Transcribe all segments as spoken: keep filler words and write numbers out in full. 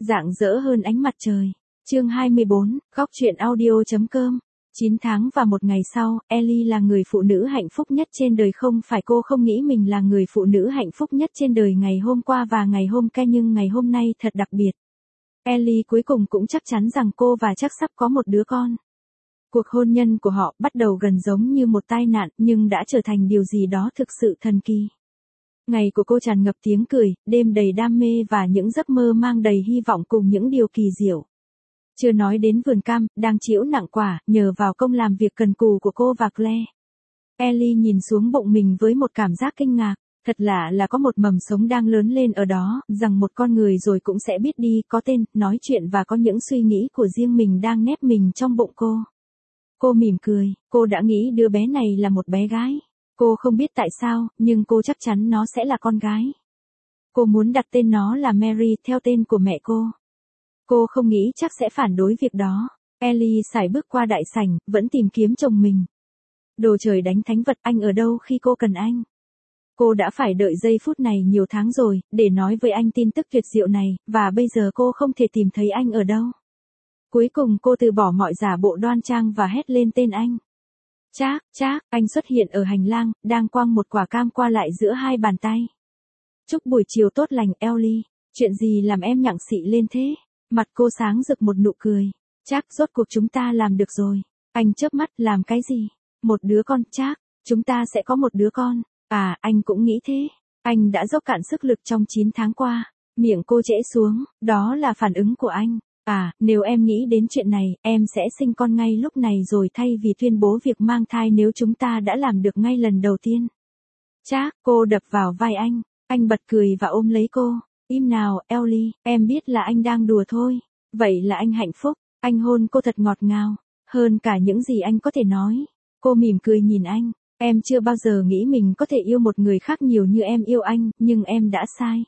Rạng rỡ hơn ánh mặt trời. Chương hai mươi bốn, góc truyện audio.com. chín tháng và một ngày sau, Ellie là người phụ nữ hạnh phúc nhất trên đời. Không phải cô không nghĩ mình là người phụ nữ hạnh phúc nhất trên đời ngày hôm qua và ngày hôm qua, nhưng ngày hôm nay thật đặc biệt. Ellie cuối cùng cũng chắc chắn rằng cô và chắc sắp có một đứa con. Cuộc hôn nhân của họ bắt đầu gần giống như một tai nạn nhưng đã trở thành điều gì đó thực sự thần kỳ. Ngày của cô tràn ngập tiếng cười, đêm đầy đam mê và những giấc mơ mang đầy hy vọng cùng những điều kỳ diệu. Chưa nói đến vườn cam, đang chịu nặng quả, nhờ vào công làm việc cần cù của cô và Claire. Ellie nhìn xuống bụng mình với một cảm giác kinh ngạc. Thật lạ là có một mầm sống đang lớn lên ở đó, rằng một con người rồi cũng sẽ biết đi, có tên, nói chuyện và có những suy nghĩ của riêng mình đang nép mình trong bụng cô. Cô mỉm cười, cô đã nghĩ đứa bé này là một bé gái. Cô không biết tại sao, nhưng cô chắc chắn nó sẽ là con gái. Cô muốn đặt tên nó là Mary theo tên của mẹ cô. Cô không nghĩ chắc sẽ phản đối việc đó. Ellie sải bước qua đại sảnh, vẫn tìm kiếm chồng mình. Đồ trời đánh thánh vật, anh ở đâu khi cô cần anh? Cô đã phải đợi giây phút này nhiều tháng rồi, để nói với anh tin tức tuyệt diệu này, và bây giờ cô không thể tìm thấy anh ở đâu. Cuối cùng cô từ bỏ mọi giả bộ đoan trang và hét lên tên anh. Trác, Trác, anh xuất hiện ở hành lang, đang quăng một quả cam qua lại giữa hai bàn tay. Chúc buổi chiều tốt lành, Ellie. Chuyện gì làm em nhặng xị lên thế? Mặt cô sáng rực một nụ cười. Trác, rốt cuộc chúng ta làm được rồi. Anh chớp mắt, làm cái gì? Một đứa con, Trác. Chúng ta sẽ có một đứa con. À, anh cũng nghĩ thế. Anh đã dốc cạn sức lực trong chín tháng qua. Miệng cô trễ xuống, đó là phản ứng của anh. À, nếu em nghĩ đến chuyện này, em sẽ sinh con ngay lúc này rồi thay vì tuyên bố việc mang thai nếu chúng ta đã làm được ngay lần đầu tiên. Trác, cô đập vào vai anh. Anh bật cười và ôm lấy cô. Im nào, Ellie, em biết là anh đang đùa thôi. Vậy là anh hạnh phúc. Anh hôn cô thật ngọt ngào. Hơn cả những gì anh có thể nói. Cô mỉm cười nhìn anh. Em chưa bao giờ nghĩ mình có thể yêu một người khác nhiều như em yêu anh, nhưng em đã sai.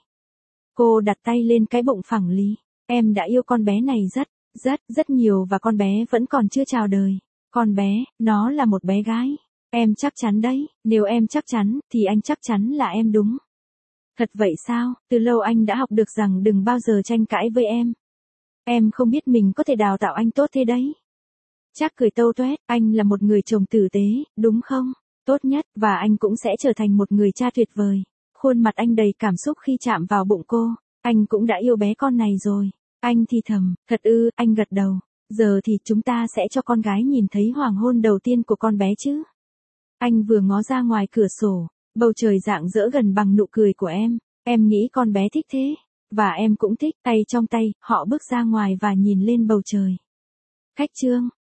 Cô đặt tay lên cái bụng phẳng lì. Em đã yêu con bé này rất, rất, rất nhiều và con bé vẫn còn chưa chào đời. Con bé, nó là một bé gái. Em chắc chắn đấy, nếu em chắc chắn, thì anh chắc chắn là em đúng. Thật vậy sao? Từ lâu anh đã học được rằng đừng bao giờ tranh cãi với em. Em không biết mình có thể đào tạo anh tốt thế đấy. Trác cười tâu tuét, anh là một người chồng tử tế, đúng không? Tốt nhất, và anh cũng sẽ trở thành một người cha tuyệt vời. Khuôn mặt anh đầy cảm xúc khi chạm vào bụng cô. Anh cũng đã yêu bé con này rồi. Anh thì thầm, thật ư, anh gật đầu. Giờ thì chúng ta sẽ cho con gái nhìn thấy hoàng hôn đầu tiên của con bé chứ. Anh vừa ngó ra ngoài cửa sổ. Bầu trời rạng rỡ gần bằng nụ cười của em. Em nghĩ con bé thích thế. Và em cũng thích. Tay trong tay, họ bước ra ngoài và nhìn lên bầu trời. Khách trương,